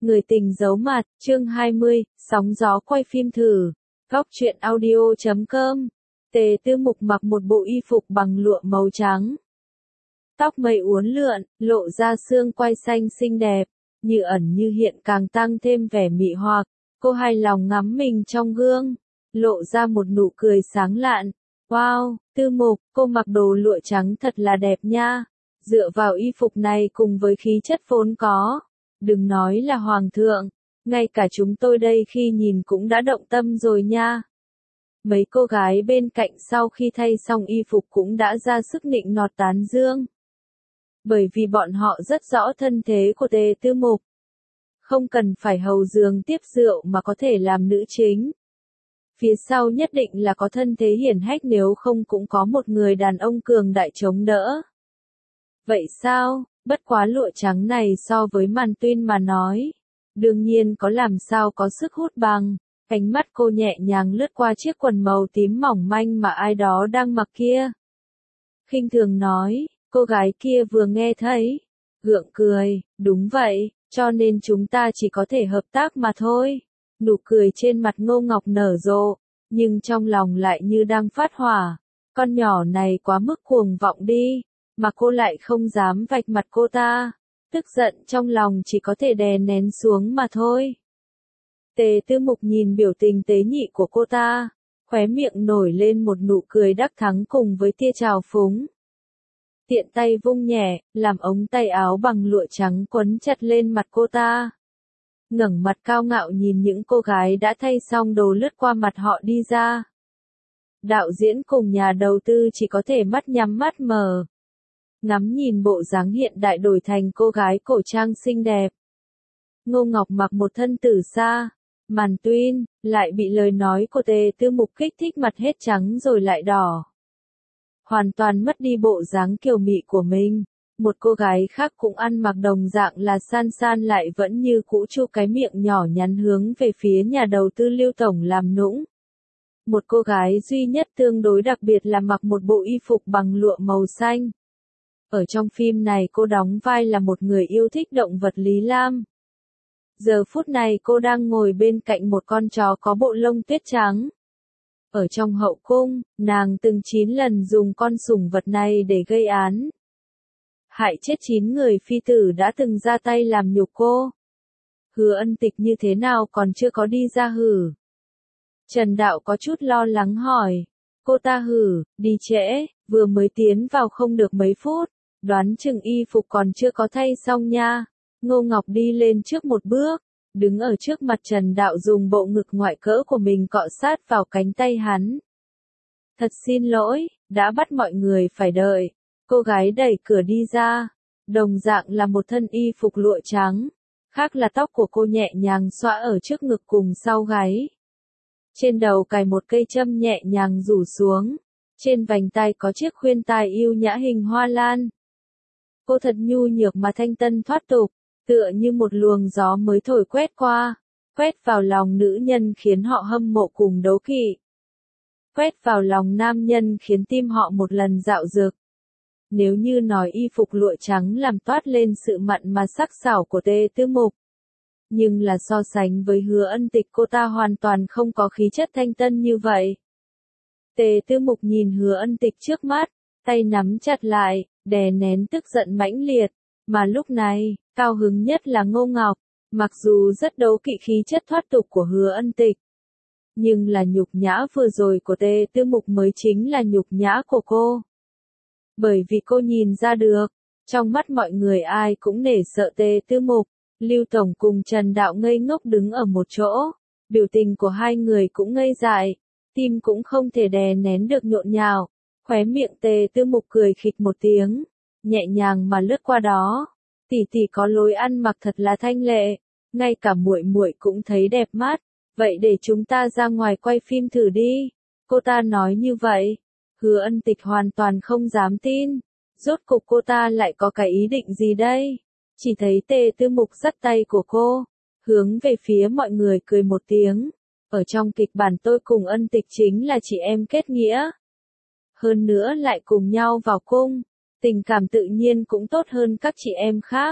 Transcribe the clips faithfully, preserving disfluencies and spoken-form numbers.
Người tình giấu mặt, chương hai mươi, sóng gió quay phim thử. Góc truyện audio chấm com. Tề Tư Mục mặc một bộ y phục bằng lụa màu trắng. Tóc mây uốn lượn, lộ ra xương quai xanh xinh đẹp, như ẩn như hiện càng tăng thêm vẻ mị hoặc. Cô hài lòng ngắm mình trong gương, lộ ra một nụ cười sáng lạn. Wow, Tư Mục, cô mặc đồ lụa trắng thật là đẹp nha. Dựa vào y phục này cùng với khí chất vốn có, đừng nói là hoàng thượng, ngay cả chúng tôi đây khi nhìn cũng đã động tâm rồi nha. Mấy cô gái bên cạnh sau khi thay xong y phục cũng đã ra sức nịnh nọt tán dương. Bởi vì bọn họ rất rõ thân thế của Tề Tư Mục. Không cần phải hầu giường tiếp rượu mà có thể làm nữ chính. Phía sau nhất định là có thân thế hiển hách, nếu không cũng có một người đàn ông cường đại chống đỡ. Vậy sao, bất quá lụa trắng này so với Màn Tuyên mà nói, đương nhiên có làm sao có sức hút bằng. Ánh mắt cô nhẹ nhàng lướt qua chiếc quần màu tím mỏng manh mà ai đó đang mặc kia. Khinh thường nói, cô gái kia vừa nghe thấy, gượng cười, đúng vậy, cho nên chúng ta chỉ có thể hợp tác mà thôi. Nụ cười trên mặt Ngô Ngọc nở rộ, nhưng trong lòng lại như đang phát hỏa. Con nhỏ này quá mức cuồng vọng đi, mà cô lại không dám vạch mặt cô ta. Tức giận trong lòng chỉ có thể đè nén xuống mà thôi. Tề Tư Mục nhìn biểu tình tế nhị của cô ta, khóe miệng nổi lên một nụ cười đắc thắng cùng với tia trào phúng. Tiện tay vung nhẹ, làm ống tay áo bằng lụa trắng quấn chặt lên mặt cô ta. Ngẩng mặt cao ngạo nhìn những cô gái đã thay xong đồ lướt qua mặt họ đi ra. Đạo diễn cùng nhà đầu tư chỉ có thể mắt nhắm mắt mở. Ngắm nhìn bộ dáng hiện đại đổi thành cô gái cổ trang xinh đẹp. Ngô Ngọc mặc một thân tử sa, Màn Tuyên, lại bị lời nói của Tề Tư Mục kích thích mặt hết trắng rồi lại đỏ. Hoàn toàn mất đi bộ dáng kiều mị của mình. Một cô gái khác cũng ăn mặc đồng dạng là San San lại vẫn như cũ chu cái miệng nhỏ nhắn hướng về phía nhà đầu tư Lưu Tổng làm nũng. Một cô gái duy nhất tương đối đặc biệt là mặc một bộ y phục bằng lụa màu xanh. Ở trong phim này cô đóng vai là một người yêu thích động vật Lý Lam. Giờ phút này cô đang ngồi bên cạnh một con chó có bộ lông tuyết trắng. Ở trong hậu cung, nàng từng chín lần dùng con sủng vật này để gây án. Hại chết chín người phi tử đã từng ra tay làm nhục cô. Hứa Ân Tịch như thế nào còn chưa có đi ra hử? Trần Đạo có chút lo lắng hỏi. Cô ta hử, đi trễ, vừa mới tiến vào không được mấy phút, đoán chừng y phục còn chưa có thay xong nha. Ngô Ngọc đi lên trước một bước, đứng ở trước mặt Trần Đạo dùng bộ ngực ngoại cỡ của mình cọ sát vào cánh tay hắn. Thật xin lỗi, đã bắt mọi người phải đợi. Cô gái đẩy cửa đi ra, đồng dạng là một thân y phục lụa trắng, khác là tóc của cô nhẹ nhàng xõa ở trước ngực cùng sau gáy. Trên đầu cài một cây châm nhẹ nhàng rủ xuống, trên vành tai có chiếc khuyên tai yêu nhã hình hoa lan. Cô thật nhu nhược mà thanh tân thoát tục, tựa như một luồng gió mới thổi quét qua, quét vào lòng nữ nhân khiến họ hâm mộ cùng đấu kỵ. Quét vào lòng nam nhân khiến tim họ một lần dạo dực. Nếu như nói y phục lụa trắng làm toát lên sự mặn mà sắc sảo của Tề Tư Mục. Nhưng là so sánh với Hứa Ân Tịch, cô ta hoàn toàn không có khí chất thanh tân như vậy. Tề Tư Mục nhìn Hứa Ân Tịch trước mắt, tay nắm chặt lại, đè nén tức giận mãnh liệt. Mà lúc này, cao hứng nhất là Ngô Ngọc, mặc dù rất đấu kỵ khí chất thoát tục của Hứa Ân Tịch. Nhưng là nhục nhã vừa rồi của Tề Tư Mục mới chính là nhục nhã của cô. Bởi vì cô nhìn ra được, trong mắt mọi người ai cũng nể sợ Tề Tư Mục. Lưu Tổng cùng Trần Đạo ngây ngốc đứng ở một chỗ, biểu tình của hai người cũng ngây dại, tim cũng không thể đè nén được nhộn nhào. Khóe miệng Tề Tư Mục cười khịch một tiếng, nhẹ nhàng mà lướt qua đó. Tỷ tỷ có lối ăn mặc thật là thanh lệ, ngay cả muội muội cũng thấy đẹp mắt, vậy để chúng ta ra ngoài quay phim thử đi. Cô ta nói như vậy, Hứa Ân Tịch hoàn toàn không dám tin, rốt cục cô ta lại có cái ý định gì đây? Chỉ thấy Tề Tư Mục dắt tay của cô, hướng về phía mọi người cười một tiếng. Ở trong kịch bản tôi cùng Ân Tịch chính là chị em kết nghĩa. Hơn nữa lại cùng nhau vào cung, tình cảm tự nhiên cũng tốt hơn các chị em khác.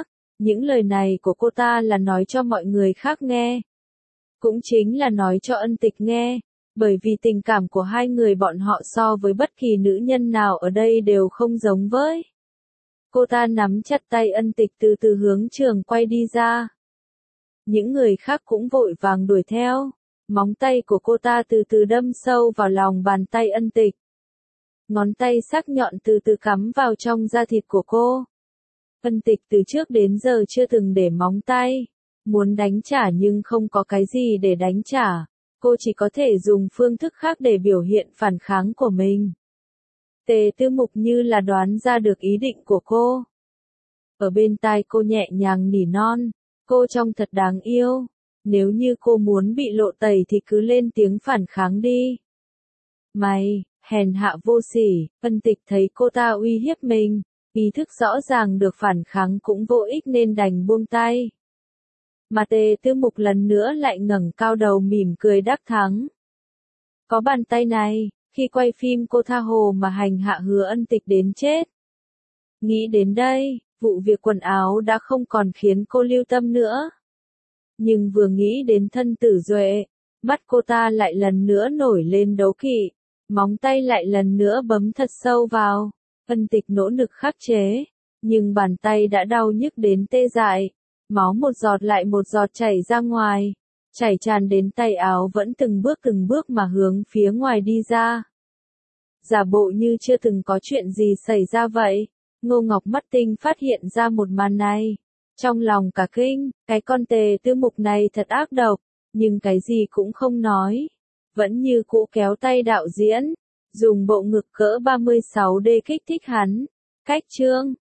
Những lời này của cô ta là nói cho mọi người khác nghe. Cũng chính là nói cho Ân Tịch nghe, bởi vì tình cảm của hai người bọn họ so với bất kỳ nữ nhân nào ở đây đều không giống với. Cô ta nắm chặt tay Ân Tịch từ từ hướng trường quay đi ra. Những người khác cũng vội vàng đuổi theo. Móng tay của cô ta từ từ đâm sâu vào lòng bàn tay Ân Tịch. Ngón tay sắc nhọn từ từ cắm vào trong da thịt của cô. Ân Tịch từ trước đến giờ chưa từng để móng tay. Muốn đánh trả nhưng không có cái gì để đánh trả. Cô chỉ có thể dùng phương thức khác để biểu hiện phản kháng của mình. Tề Tư Mục như là đoán ra được ý định của cô. Ở bên tai cô nhẹ nhàng nỉ non. Cô trông thật đáng yêu. Nếu như cô muốn bị lộ tẩy thì cứ lên tiếng phản kháng đi. Mày, hèn hạ vô sỉ. Ân Tịch thấy cô ta uy hiếp mình. Ý thức rõ ràng được phản kháng cũng vô ích nên đành buông tay. Mà Tề Tư Mục lần nữa lại ngẩng cao đầu mỉm cười đắc thắng. Có bàn tay này, khi quay phim cô tha hồ mà hành hạ Hứa Ân Tịch đến chết. Nghĩ đến đây, vụ việc quần áo đã không còn khiến cô lưu tâm nữa. Nhưng vừa nghĩ đến thân Tử Duệ, mắt cô ta lại lần nữa nổi lên đố kỵ, móng tay lại lần nữa bấm thật sâu vào. Ân Tịch nỗ lực khắc chế, nhưng bàn tay đã đau nhức đến tê dại. Máu một giọt lại một giọt chảy ra ngoài, chảy tràn đến tay áo vẫn từng bước từng bước mà hướng phía ngoài đi ra. Giả bộ như chưa từng có chuyện gì xảy ra vậy, Ngô Ngọc Mắt Tinh phát hiện ra một màn này. Trong lòng cả kinh, cái con Tề Tư Mục này thật ác độc, nhưng cái gì cũng không nói. Vẫn như cũ kéo tay đạo diễn, dùng bộ ngực cỡ ba mươi sáu D kích thích hắn. Cách chương